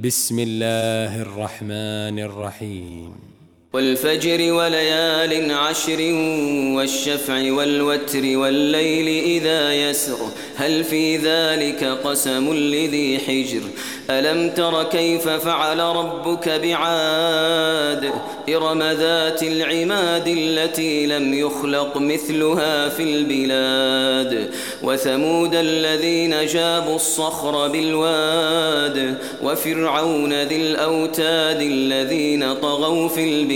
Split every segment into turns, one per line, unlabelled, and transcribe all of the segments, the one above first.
بسم الله الرحمن الرحيم
والفجر وليال عشر والشفع والوتر والليل إذا يسر هل في ذلك قسم لذي حجر ألم تر كيف فعل ربك بعاد إرم ذات العماد التي لم يخلق مثلها في البلاد وثمود الذين جابوا الصخر بالواد وفرعون ذي الأوتاد الذين طغوا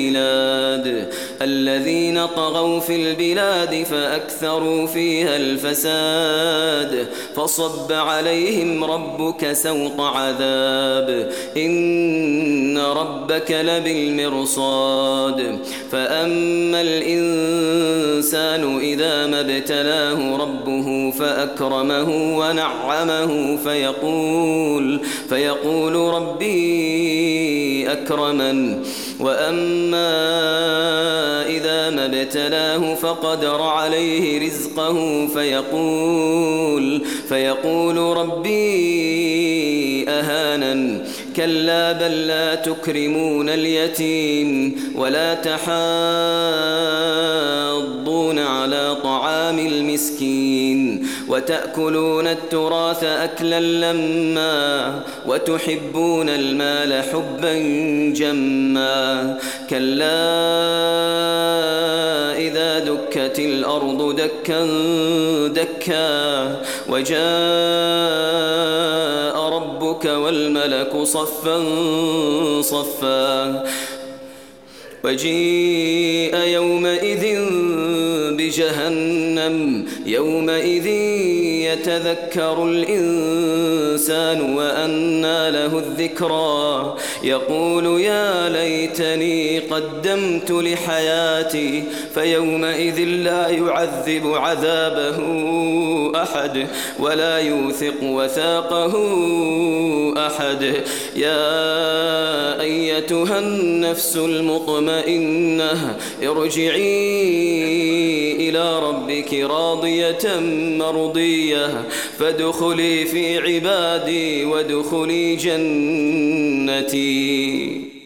في البلاد فأكثروا فيها الفساد فصب عليهم ربك سوط عذاب إن ربك لبالمرصاد فأما الإنسان إذا ما ابتلاه ربه فأكرمه ونعمه فيقول ربي أكرمن وأما إذا ما ابتلاه فقدر عليه رزقه فيقول ربي أهانن كلا بل لا تكرمون اليتيم ولا تحاضون على طعام المسكين وتأكلون التراث أكلا لما وتحبون المال حبا جما كلا إذا دكت الأرض دكا دكا وجاء ربك والملك صفا صفا وجيء يومئذ بجهنم يومئذ يتذكر الإنسان وأنى له الذكرى يقول يا ليتني قدمت لحياتي فيومئذ لا يعذب عذابه أحد ولا يوثق وثاقه أحد يا أيتها النفس المطمئنة ارجعي إلى ربك راضية مرضية فادخلي في عبادي وادخلي جنتي.